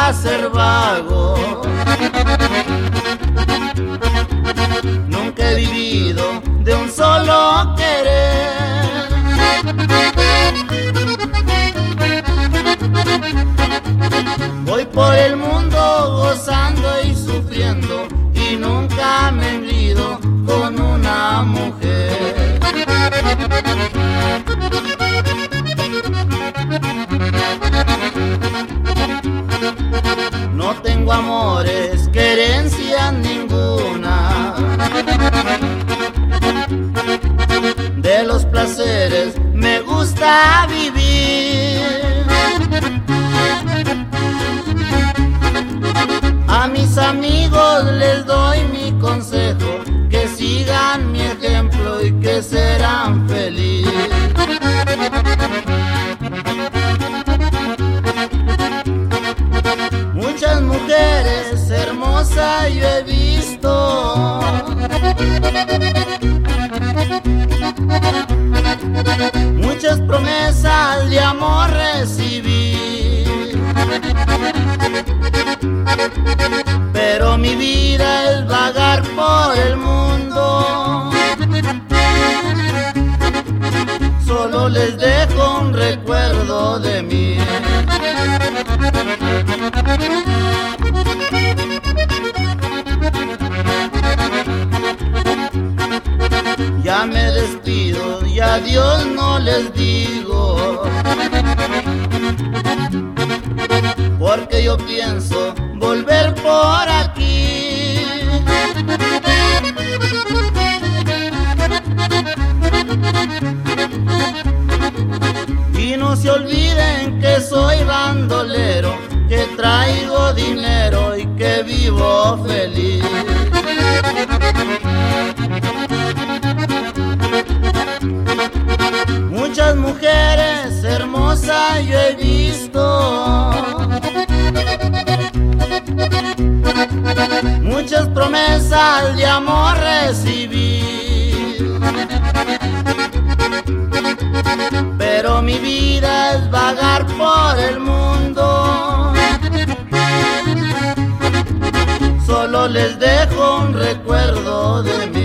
gusta ser vago. Nunca he vivido de un solo querer. Voy por el mundo gozando y sufriendo y nunca me he envido con una mujer. No tengo amores, querencia ninguna. De los placeres me gusta vivir. A mis amigos les doy mi consejo, que sigan mi ejemplo y que serán felices. Muchas mujeres hermosas yo he visto, muchas promesas de amor recibí, pero mi vida es vagar por el mundo. Solo les dejo un recuerdo de mí. Ya me despido y adiós no les digo, porque yo pienso volver por aquí. Y no se olviden que soy bandolero, que traigo dinero y que vivo feliz. Muchas mujeres hermosas yo he visto, muchas promesas de amor recibí, pero mi vida es vagar por el mundo. Solo les dejo un recuerdo de mí.